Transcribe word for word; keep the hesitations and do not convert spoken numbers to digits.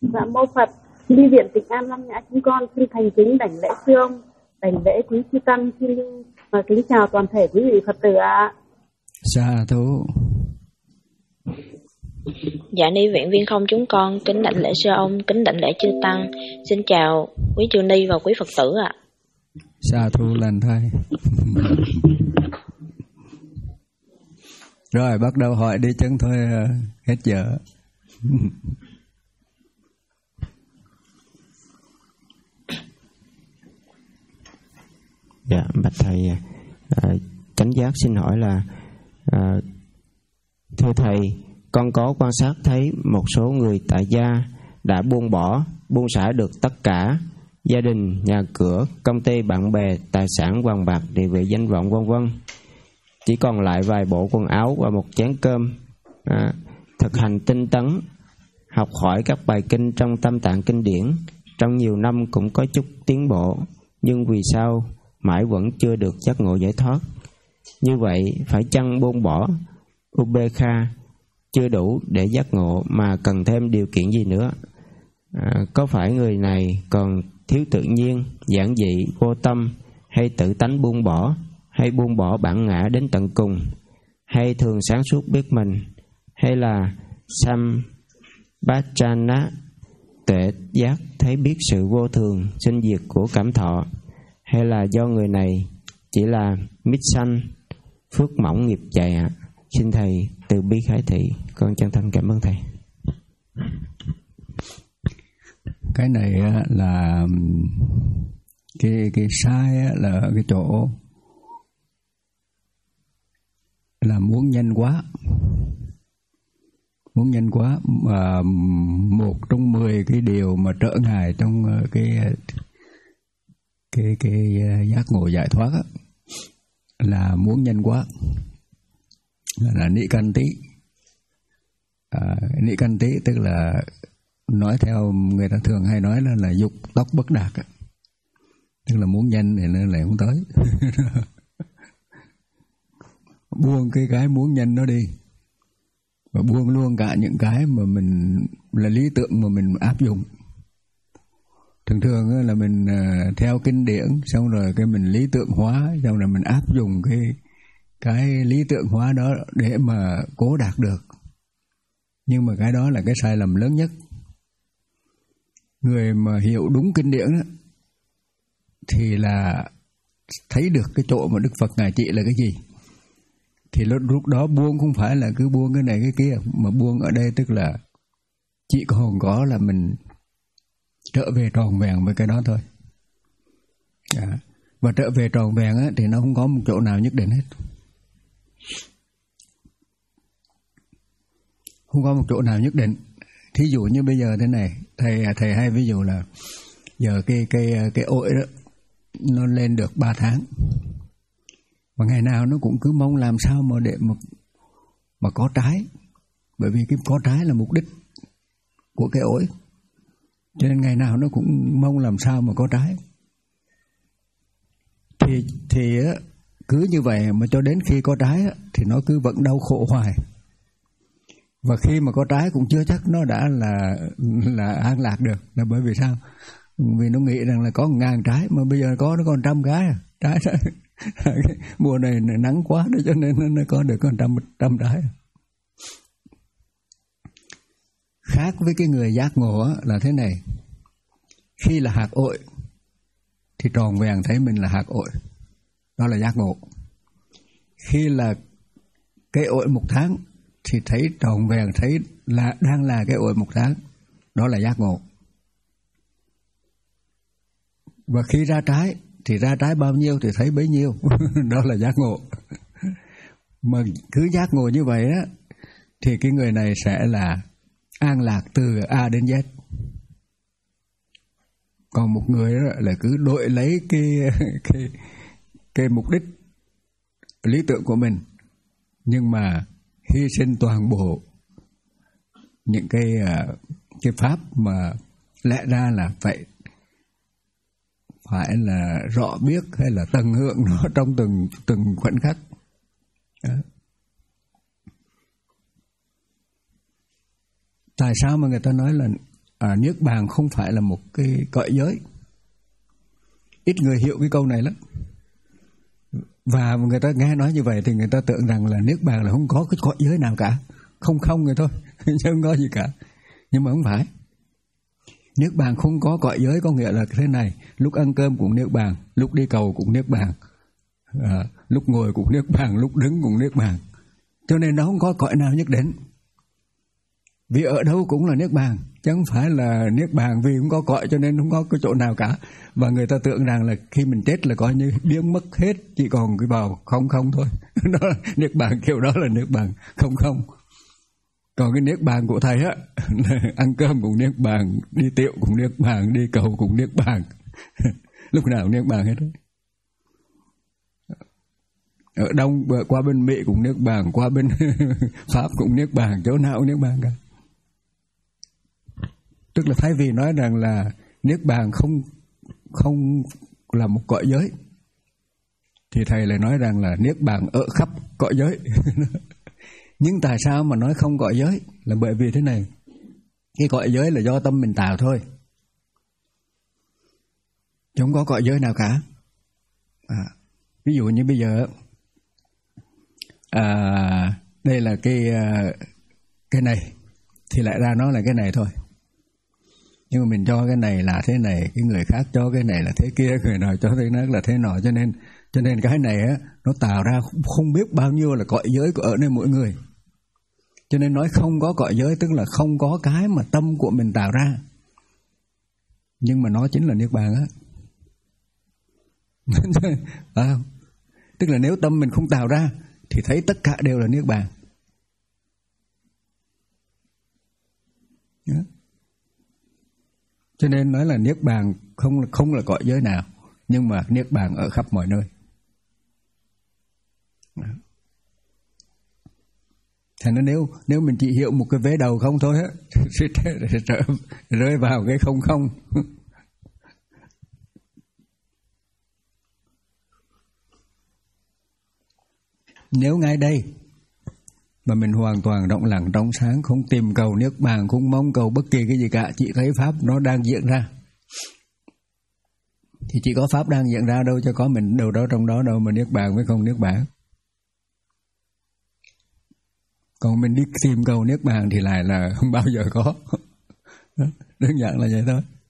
Dạ mô Phật, đi viện Tịnh An Long Nhã chúng con xin thành kính đảnh lễ sư ông, đảnh lễ quý chư tăng chi lưu và kính chào toàn thể quý vị Phật tử ạ. Sa thú. Dạ ni viện Viên Không chúng con kính đảnh lễ sư ông, kính đảnh lễ chư tăng. Xin chào quý chư ni và quý Phật tử ạ. Sa thú lành thay. Rồi bắt đầu hỏi đi chân thôi, hết giờ. Dạ, bạch thầy, à, chánh giác xin hỏi là à, thưa thầy, con có quan sát thấy một số người tại gia đã buông bỏ, buông xả được tất cả, gia đình, nhà cửa, công ty, bạn bè, tài sản, vàng bạc, địa vị, danh vọng, vân vân, chỉ còn lại vài bộ quần áo và một chén cơm, à, thực hành tinh tấn, học hỏi các bài kinh trong Tam Tạng kinh điển, trong nhiều năm cũng có chút tiến bộ, nhưng vì sao mãi vẫn chưa được giác ngộ giải thoát? Như vậy phải chăng buông bỏ Ubekha chưa đủ để giác ngộ mà cần thêm điều kiện gì nữa? À, có phải người này còn thiếu tự nhiên, giản dị, vô tâm, hay tự tánh buông bỏ, hay buông bỏ bản ngã đến tận cùng, hay thường sáng suốt biết mình, hay là Sambhajana tuệ giác thấy biết sự vô thường, sinh diệt của cảm thọ, hay là do người này chỉ là mít sanh, phước mỏng nghiệp dày ạ? À? Xin thầy từ bi khải thị, con chân thành cảm ơn thầy. Cái này là cái cái sai là cái chỗ là muốn nhanh quá, muốn nhanh quá mà một trong mười cái điều mà trở ngại trong cái cái cái giác ngộ giải thoát á, là muốn nhanh quá, là, là nị căn tí. À, nị căn tí tức là nói theo người ta thường hay nói là là dục tốc bất đạt á, tức là muốn nhanh thì nó lại không tới. Buông cái cái muốn nhanh nó đi và buông luôn cả những cái mà mình là lý tưởng mà mình áp dụng. Thường thường là mình theo kinh điển, xong rồi cái mình lý tưởng hóa, xong rồi mình áp dụng cái cái lý tưởng hóa đó để mà cố đạt được. Nhưng mà cái đó là cái sai lầm lớn nhất. Người mà hiểu đúng kinh điển đó, thì là thấy được cái chỗ mà Đức Phật Ngài trị là cái gì. Thì lúc đó buông không phải là cứ buông cái này cái kia, mà buông ở đây tức là chỉ còn có là mình trở về tròn vẹn với cái đó thôi. À, và trở về tròn vẹn á, thì nó không có một chỗ nào nhất định hết. Không có một chỗ nào nhất định. Thí dụ như bây giờ thế này, thầy thầy hay ví dụ là giờ cái cái cái ổi đó nó lên được ba tháng. Và ngày nào nó cũng cứ mong làm sao mà để mà mà có trái. Bởi vì cái có trái là mục đích của cái ổi. Cho nên ngày nào nó cũng mong làm sao mà có trái. Thì thì cứ như vậy mà cho đến khi có trái thì nó cứ vẫn đau khổ hoài. Và khi mà có trái cũng chưa chắc nó đã là là an lạc được. Là bởi vì sao? Vì nó nghĩ rằng là có một ngàn trái, mà bây giờ có nó còn trăm cái à. Trái đó. Mùa này nắng quá đó, cho nên nó có được còn trăm, trăm trái. Khác với cái người giác ngộ là thế này. Khi là hạt ổi thì tròn vẹn thấy mình là hạt ổi, đó là giác ngộ. Khi là cây ổi một tháng thì thấy tròn vẹn, thấy là đang là cây ổi một tháng, đó là giác ngộ. Và khi ra trái thì ra trái bao nhiêu thì thấy bấy nhiêu, đó là giác ngộ. Mà cứ giác ngộ như vậy đó thì cái người này sẽ là an lạc từ A đến Z. Còn một người đó là cứ đội lấy cái cái cái mục đích lý tưởng của mình, nhưng mà hy sinh toàn bộ những cái cái pháp mà lẽ ra là phải phải là rõ biết hay là tận hưởng nó trong từng từng khoảnh khắc. Đó. Tại sao mà người ta nói là à, niết bàn không phải là một cái cõi giới. Ít người hiểu cái câu này lắm. Và người ta nghe nói như vậy thì người ta tưởng rằng là niết bàn là không có cái cõi giới nào cả, không không người thôi, chứ không có gì cả. Nhưng mà không phải. Niết bàn không có cõi giới có nghĩa là thế này: lúc ăn cơm cũng niết bàn, lúc đi cầu cũng niết bàn, à, lúc ngồi cũng niết bàn, lúc đứng cũng niết bàn. Cho nên nó không có cõi nào nhất định. Vì ở đâu cũng là niết bàn, chứ không phải là niết bàn vì không có cõi cho nên không có cái chỗ nào cả. Và người ta tưởng rằng là khi mình chết là coi như biến mất hết, chỉ còn cái vào không không thôi. Đó là niết bàn, kiểu đó là niết bàn không không. Còn cái niết bàn của thầy á, ăn cơm cũng niết bàn, đi tiệu cũng niết bàn, đi cầu cũng niết bàn. Lúc nào cũng niết bàn hết. Ở Đông qua bên Mỹ cũng niết bàn, qua bên Pháp cũng niết bàn, chỗ nào cũng niết bàn cả. Tức là thay vì nói rằng là niết bàn không không là một cõi giới, thì thầy lại nói rằng là niết bàn ở khắp cõi giới. Nhưng tại sao mà nói không cõi giới? Là bởi vì thế này: cái cõi giới là do tâm mình tạo thôi, chứ không có cõi giới nào cả. À, ví dụ như bây giờ, à, đây là cái cái này, thì lại ra nó là cái này thôi. Nhưng mà mình cho cái này là thế này, cái người khác cho cái này là thế kia, người nào cho thế khác là thế nọ, cho nên cho nên cái này á, nó tạo ra không biết bao nhiêu là cõi giới ở nơi mỗi người. Cho nên nói không có cõi giới tức là không có cái mà tâm của mình tạo ra. Nhưng mà nó chính là niết bàn á. À, tức là nếu tâm mình không tạo ra thì thấy tất cả đều là niết bàn. Yeah. Cho nên nói là niết bàn không không là cõi giới nào, nhưng mà niết bàn ở khắp mọi nơi. Yeah. Thành ra nếu nếu mình chỉ hiểu một cái vế đầu không thôi á, sẽ, sẽ, sẽ rơi vào cái không không. Nếu ngay đây mà mình hoàn toàn rộng lặng trong sáng, không tìm cầu niết bàn, không mong cầu bất kỳ cái gì cả, chỉ thấy pháp nó đang diễn ra, thì chỉ có pháp đang diễn ra đâu, cho có mình đâu đó trong đó đâu mà niết bàn với không niết bàn. Còn mình đi tìm cầu niết bàn thì lại là không bao giờ có. Đơn giản là vậy thôi.